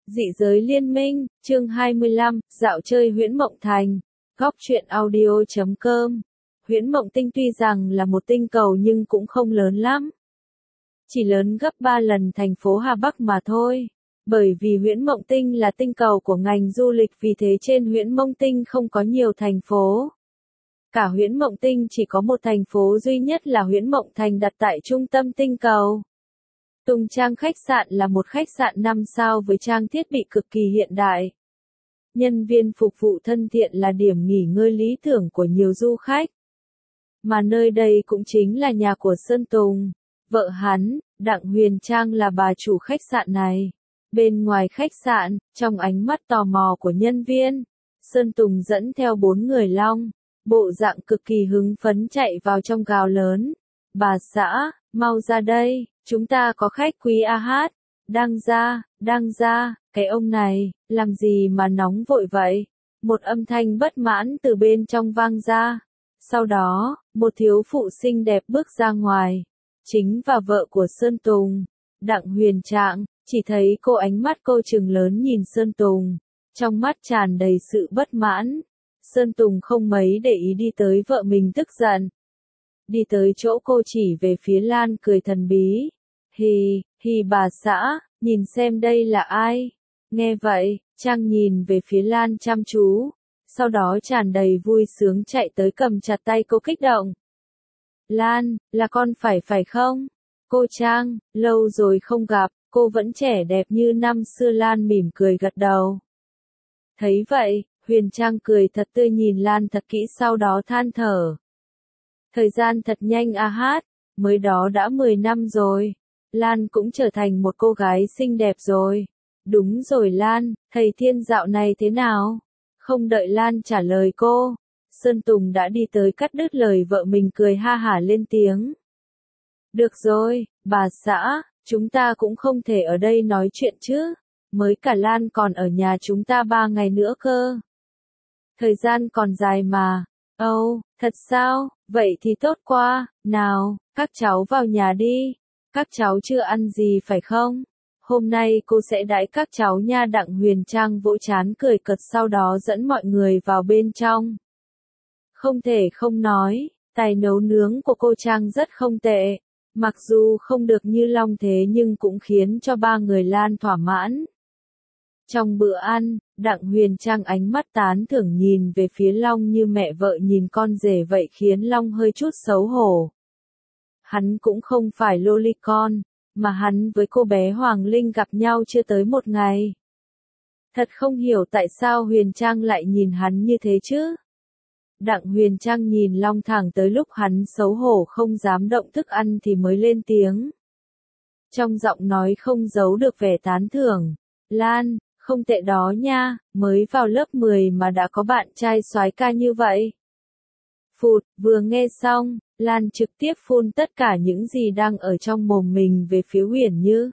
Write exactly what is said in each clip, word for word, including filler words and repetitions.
Dị giới liên minh, chương hai mươi lăm, dạo chơi Huyễn Mộng Thành. Góc truyện audio chấm com. Huyễn Mộng Tinh tuy rằng là một tinh cầu nhưng cũng không lớn lắm. Chỉ lớn gấp ba lần thành phố Hà Bắc mà thôi. Bởi vì Huyễn Mộng Tinh là tinh cầu của ngành du lịch, vì thế trên Huyễn Mộng Tinh không có nhiều thành phố. Cả Huyễn Mộng Tinh chỉ có một thành phố duy nhất là Huyễn Mộng Thành đặt tại trung tâm tinh cầu. Tùng Trang khách sạn là một khách sạn năm sao với trang thiết bị cực kỳ hiện đại. Nhân viên phục vụ thân thiện là điểm nghỉ ngơi lý tưởng của nhiều du khách. Mà nơi đây cũng chính là nhà của Sơn Tùng. Vợ hắn, Đặng Huyền Trang là bà chủ khách sạn này. Bên ngoài khách sạn, trong ánh mắt tò mò của nhân viên, Sơn Tùng dẫn theo bốn người long. Bộ dạng cực kỳ hứng phấn chạy vào trong gào lớn. Bà xã, mau ra đây, chúng ta có khách quý a hát. Đang ra, đang ra, cái ông này, làm gì mà nóng vội vậy? Một âm thanh bất mãn từ bên trong vang ra. Sau đó, một thiếu phụ xinh đẹp bước ra ngoài. Chính và vợ của Sơn Tùng, Đặng Huyền Trạng, chỉ thấy cô ánh mắt cô trừng lớn nhìn Sơn Tùng. Trong mắt tràn đầy sự bất mãn. Sơn Tùng không mấy để ý đi tới vợ mình tức giận. Đi tới chỗ cô chỉ về phía Lan cười thần bí. Hì, hì bà xã, nhìn xem đây là ai? Nghe vậy, Trang nhìn về phía Lan chăm chú. Sau đó tràn đầy vui sướng chạy tới cầm chặt tay cô kích động. Lan, là con phải phải không? Cô Trang, lâu rồi không gặp, cô vẫn trẻ đẹp như năm xưa. Lan mỉm cười gật đầu. Thấy vậy, Huyền Trang cười thật tươi nhìn Lan thật kỹ sau đó than thở. Thời gian thật nhanh a hát, mới đó đã mười năm rồi. Lan cũng trở thành một cô gái xinh đẹp rồi. Đúng rồi Lan, thầy Thiên dạo này thế nào? Không đợi Lan trả lời cô, Sơn Tùng đã đi tới cắt đứt lời vợ mình cười ha hả lên tiếng. Được rồi, bà xã, chúng ta cũng không thể ở đây nói chuyện chứ. Mới cả Lan còn ở nhà chúng ta ba ngày nữa cơ. Thời gian còn dài mà. Ồ, oh, thật sao? Vậy thì tốt quá. Nào, các cháu vào nhà đi. Các cháu chưa ăn gì phải không? Hôm nay cô sẽ đãi các cháu nha. Đặng Huyền Trang vỗ trán cười cợt sau đó dẫn mọi người vào bên trong. Không thể không nói, tài nấu nướng của cô Trang rất không tệ. Mặc dù không được như Long thế nhưng cũng khiến cho ba người Lan thỏa mãn. Trong bữa ăn, Đặng Huyền Trang ánh mắt tán thưởng nhìn về phía Long như mẹ vợ nhìn con rể vậy khiến Long hơi chút xấu hổ. Hắn cũng không phải lolicon, mà hắn với cô bé Hoàng Linh gặp nhau chưa tới một ngày. Thật không hiểu tại sao Huyền Trang lại nhìn hắn như thế chứ. Đặng Huyền Trang nhìn Long thẳng tới lúc hắn xấu hổ không dám động thức ăn thì mới lên tiếng. Trong giọng nói không giấu được vẻ tán thưởng. Lan, không tệ đó nha, mới vào lớp mười mà đã có bạn trai soái ca như vậy. Phụt, vừa nghe xong, Lan trực tiếp phun tất cả những gì đang ở trong mồm mình về phía Huyền Như.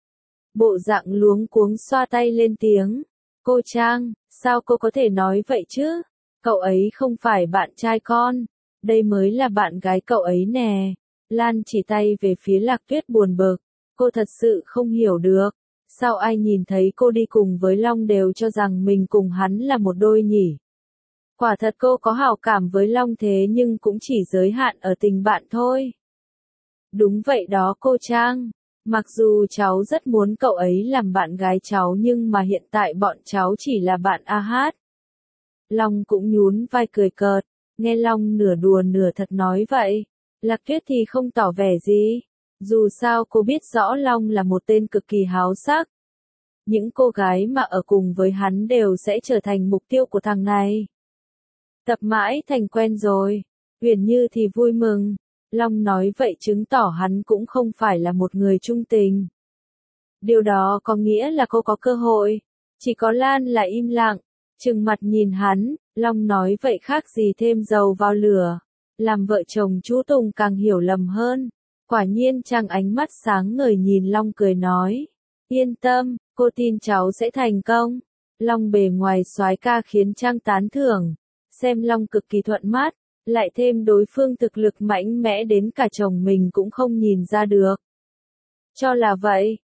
Bộ dạng luống cuống xoa tay lên tiếng. Cô Trang, sao cô có thể nói vậy chứ? Cậu ấy không phải bạn trai con. Đây mới là bạn gái cậu ấy nè. Lan chỉ tay về phía Lạc Tuyết buồn bực. Cô thật sự không hiểu được. Sao ai nhìn thấy cô đi cùng với Long đều cho rằng mình cùng hắn là một đôi nhỉ? Quả thật cô có hảo cảm với Long thế nhưng cũng chỉ giới hạn ở tình bạn thôi. Đúng vậy đó cô Trang. Mặc dù cháu rất muốn cậu ấy làm bạn gái cháu nhưng mà hiện tại bọn cháu chỉ là bạn a hát. Long cũng nhún vai cười cợt. Nghe Long nửa đùa nửa thật nói vậy. Lạc Tuyết thì không tỏ vẻ gì. Dù sao cô biết rõ Long là một tên cực kỳ háo sắc. Những cô gái mà ở cùng với hắn đều sẽ trở thành mục tiêu của thằng này. Tập mãi thành quen rồi. Huyền Như thì vui mừng. Long nói vậy chứng tỏ hắn cũng không phải là một người trung tình. Điều đó có nghĩa là cô có cơ hội. Chỉ có Lan là im lặng. Trừng mặt nhìn hắn. Long nói vậy khác gì thêm dầu vào lửa. Làm vợ chồng chú Tùng càng hiểu lầm hơn. Quả nhiên Trang ánh mắt sáng ngời nhìn Long cười nói. Yên tâm, cô tin cháu sẽ thành công. Long bề ngoài soái ca khiến Trang tán thưởng. Xem Long cực kỳ thuận mắt. Lại thêm đối phương thực lực mạnh mẽ đến cả chồng mình cũng không nhìn ra được. Cho là vậy,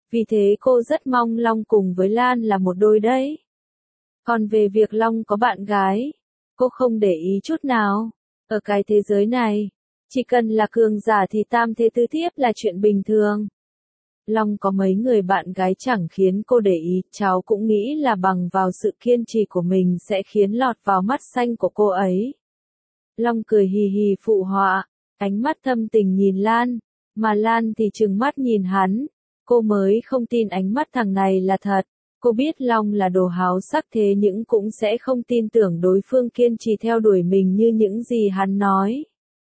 Vì thế cô rất mong Long cùng với Lan là một đôi đấy. Còn về việc Long có bạn gái, cô không để ý chút nào. Ở cái thế giới này, chỉ cần là cường giả thì tam thế tứ thiếp là chuyện bình thường. Long có mấy người bạn gái chẳng khiến cô để ý, cháu cũng nghĩ là bằng vào sự kiên trì của mình sẽ khiến lọt vào mắt xanh của cô ấy. Long cười hì hì phụ họa, ánh mắt thâm tình nhìn Lan, mà Lan thì trừng mắt nhìn hắn. Cô mới không tin ánh mắt thằng này là thật. Cô biết Long là đồ háo sắc thế nhưng cũng sẽ không tin tưởng đối phương kiên trì theo đuổi mình như những gì hắn nói.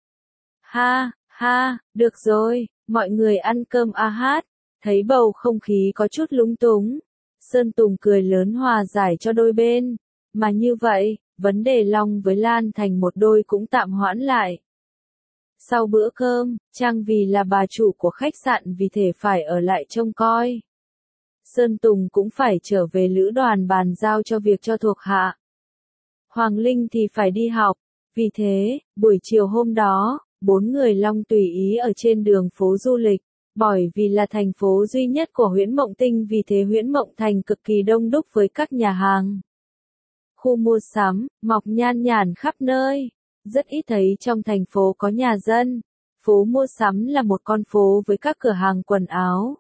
Ha, ha, được rồi, mọi người ăn cơm a hát. Thấy bầu không khí có chút lúng túng, Sơn Tùng cười lớn hòa giải cho đôi bên. Mà như vậy, vấn đề Long với Lan thành một đôi cũng tạm hoãn lại. Sau bữa cơm, Trang vì là bà chủ của khách sạn vì thế phải ở lại trông coi. Sơn Tùng cũng phải trở về lữ đoàn bàn giao cho việc cho thuộc hạ. Hoàng Linh thì phải đi học, vì thế, buổi chiều hôm đó, bốn người Long tùy ý ở trên đường phố du lịch. Bởi vì là thành phố duy nhất của Huyễn Mộng Tinh vì thế Huyễn Mộng Thành cực kỳ đông đúc với các nhà hàng. Khu mua sắm, mọc nhan nhản khắp nơi. Rất ít thấy trong thành phố có nhà dân. Phố mua sắm là một con phố với các cửa hàng quần áo.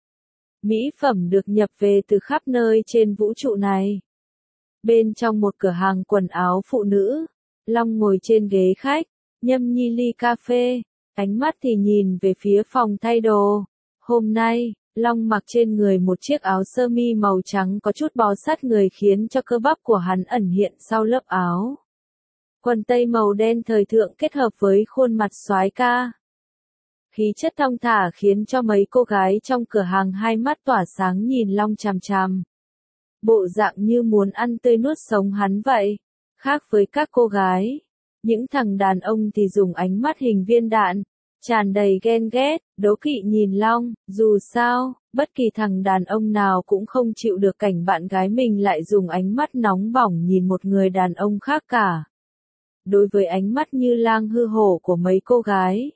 Mỹ phẩm được nhập về từ khắp nơi trên vũ trụ này. Bên trong một cửa hàng quần áo phụ nữ, Long ngồi trên ghế khách, nhâm nhi ly cà phê. Ánh mắt thì nhìn về phía phòng thay đồ. Hôm nay, Long mặc trên người một chiếc áo sơ mi màu trắng có chút bó sát người khiến cho cơ bắp của hắn ẩn hiện sau lớp áo. Quần tây màu đen thời thượng kết hợp với khuôn mặt soái ca. Khí chất thong thả khiến cho mấy cô gái trong cửa hàng hai mắt tỏa sáng nhìn Long chằm chằm. Bộ dạng như muốn ăn tươi nuốt sống hắn vậy. Khác với các cô gái. Những thằng đàn ông thì dùng ánh mắt hình viên đạn, tràn đầy ghen ghét, đố kỵ nhìn Long, dù sao, bất kỳ thằng đàn ông nào cũng không chịu được cảnh bạn gái mình lại dùng ánh mắt nóng bỏng nhìn một người đàn ông khác cả. Đối với ánh mắt như lang hư hổ của mấy cô gái,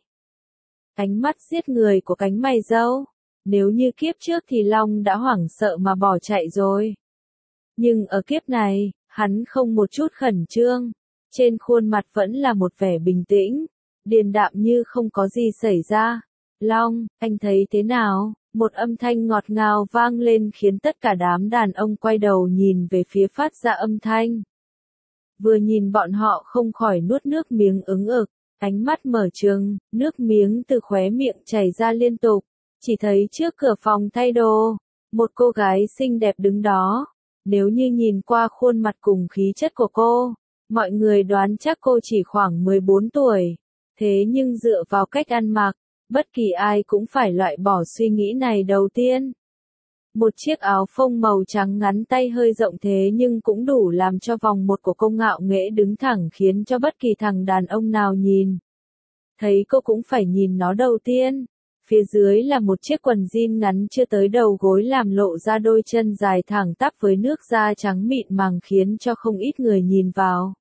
ánh mắt giết người của cánh mày râu, nếu như kiếp trước thì Long đã hoảng sợ mà bỏ chạy rồi. Nhưng ở kiếp này, hắn không một chút khẩn trương. Trên khuôn mặt vẫn là một vẻ bình tĩnh, điềm đạm như không có gì xảy ra. Long, anh thấy thế nào? Một âm thanh ngọt ngào vang lên khiến tất cả đám đàn ông quay đầu nhìn về phía phát ra âm thanh. Vừa nhìn bọn họ không khỏi nuốt nước miếng ứng ực, ánh mắt mở trừng, nước miếng từ khóe miệng chảy ra liên tục. Chỉ thấy trước cửa phòng thay đồ, một cô gái xinh đẹp đứng đó. Nếu như nhìn qua khuôn mặt cùng khí chất của cô, mọi người đoán chắc cô chỉ khoảng mười bốn tuổi. Thế nhưng dựa vào cách ăn mặc, bất kỳ ai cũng phải loại bỏ suy nghĩ này đầu tiên. Một chiếc áo phông màu trắng ngắn tay hơi rộng thế nhưng cũng đủ làm cho vòng một của cô ngạo nghễ đứng thẳng khiến cho bất kỳ thằng đàn ông nào nhìn. Thấy cô cũng phải nhìn nó đầu tiên. Phía dưới là một chiếc quần jean ngắn chưa tới đầu gối làm lộ ra đôi chân dài thẳng tắp với nước da trắng mịn màng khiến cho không ít người nhìn vào.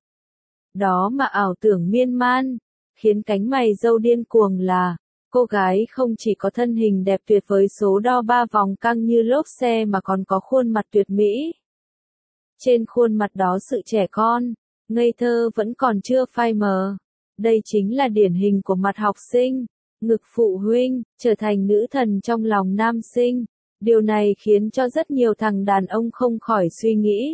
Đó mà ảo tưởng miên man, khiến cánh mày râu điên cuồng là, cô gái không chỉ có thân hình đẹp tuyệt với số đo ba vòng căng như lốp xe mà còn có khuôn mặt tuyệt mỹ. Trên khuôn mặt đó sự trẻ con, ngây thơ vẫn còn chưa phai mờ. Đây chính là điển hình của mặt học sinh, ngực phụ huynh, trở thành nữ thần trong lòng nam sinh. Điều này khiến cho rất nhiều thằng đàn ông không khỏi suy nghĩ.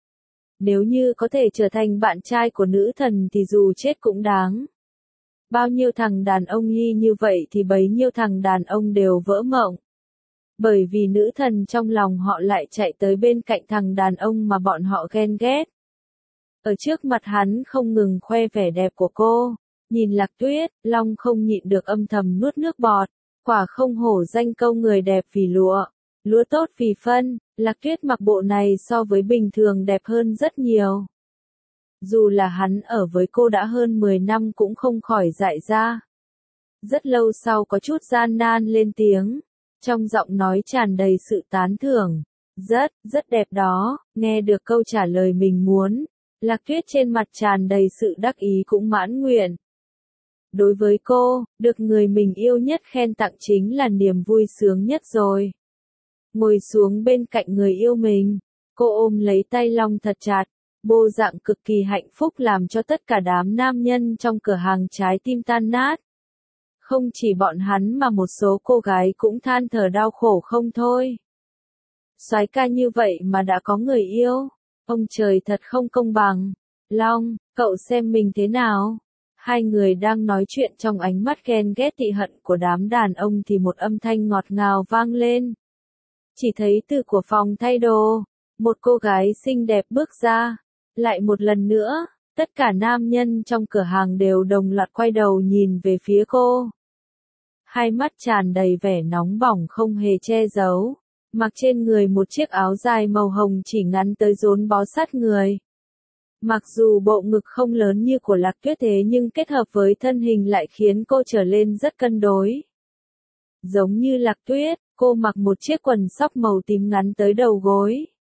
Nếu như có thể trở thành bạn trai của nữ thần thì dù chết cũng đáng. Bao nhiêu thằng đàn ông y như vậy thì bấy nhiêu thằng đàn ông đều vỡ mộng. Bởi vì nữ thần trong lòng họ lại chạy tới bên cạnh thằng đàn ông mà bọn họ ghen ghét. Ở trước mặt hắn không ngừng khoe vẻ đẹp của cô. Nhìn Lạc Tuyết, Long không nhịn được âm thầm nuốt nước bọt. Quả không hổ danh câu người đẹp vì lụa, lúa tốt vì phân. Lạc Tuyết mặc bộ này so với bình thường đẹp hơn rất nhiều. Dù là hắn ở với cô đã hơn mười năm cũng không khỏi dại ra. Rất lâu sau có chút gian nan lên tiếng. Trong giọng nói tràn đầy sự tán thưởng. Rất, rất đẹp đó. Nghe được câu trả lời mình muốn. Lạc Tuyết trên mặt tràn đầy sự đắc ý cũng mãn nguyện. Đối với cô, được người mình yêu nhất khen tặng chính là niềm vui sướng nhất rồi. ngồi xuống bên cạnh người yêu mình. Cô ôm lấy tay Long thật chặt, bộ dạng cực kỳ hạnh phúc làm cho tất cả đám nam nhân trong cửa hàng trái tim tan nát. Không chỉ bọn hắn mà một số cô gái cũng than thở đau khổ không thôi. Soái ca như vậy mà đã có người yêu, ông trời thật không công bằng. Long, cậu xem mình thế nào? Hai người đang nói chuyện trong ánh mắt ghen ghét tị hận của đám đàn ông thì một âm thanh ngọt ngào vang lên. Chỉ thấy từ của phòng thay đồ, một cô gái xinh đẹp bước ra. Lại một lần nữa, tất cả nam nhân trong cửa hàng đều đồng loạt quay đầu nhìn về phía cô. Hai mắt tràn đầy vẻ nóng bỏng không hề che giấu, mặc trên người một chiếc áo dài màu hồng chỉ ngắn tới rốn bó sát người. Mặc dù bộ ngực không lớn như của Lạc Tuyết thế nhưng kết hợp với thân hình lại khiến cô trở lên rất cân đối. Giống như Lạc Tuyết, cô mặc một chiếc quần sóc màu tím ngắn tới đầu gối.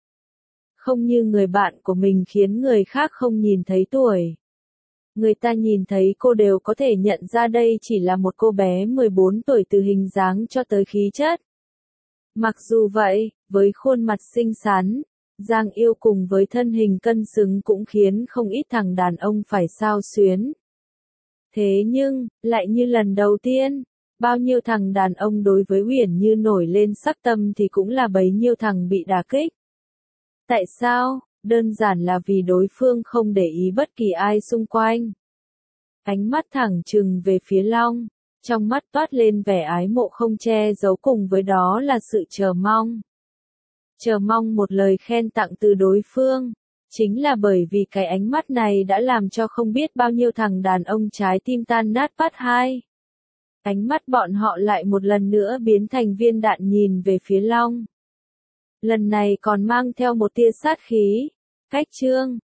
Không như người bạn của mình khiến người khác không nhìn thấy tuổi. Người ta nhìn thấy cô đều có thể nhận ra đây chỉ là một cô bé mười bốn tuổi từ hình dáng cho tới khí chất. Mặc dù vậy, với khuôn mặt xinh xắn, Giang Yêu cùng với thân hình cân xứng cũng khiến không ít thằng đàn ông phải xao xuyến. Thế nhưng, lại như lần đầu tiên, bao nhiêu thằng đàn ông đối với Uyển Như nổi lên sắc tâm thì cũng là bấy nhiêu thằng bị đả kích. Tại sao? Đơn giản là vì đối phương không để ý bất kỳ ai xung quanh. Ánh mắt thẳng trừng về phía Long, trong mắt toát lên vẻ ái mộ không che giấu cùng với đó là sự chờ mong. Chờ mong một lời khen tặng từ đối phương, chính là bởi vì cái ánh mắt này đã làm cho không biết bao nhiêu thằng đàn ông trái tim tan nát phát hai. Ánh mắt bọn họ lại một lần nữa biến thành viên đạn nhìn về phía Long. Lần này còn mang theo một tia sát khí. Cách chương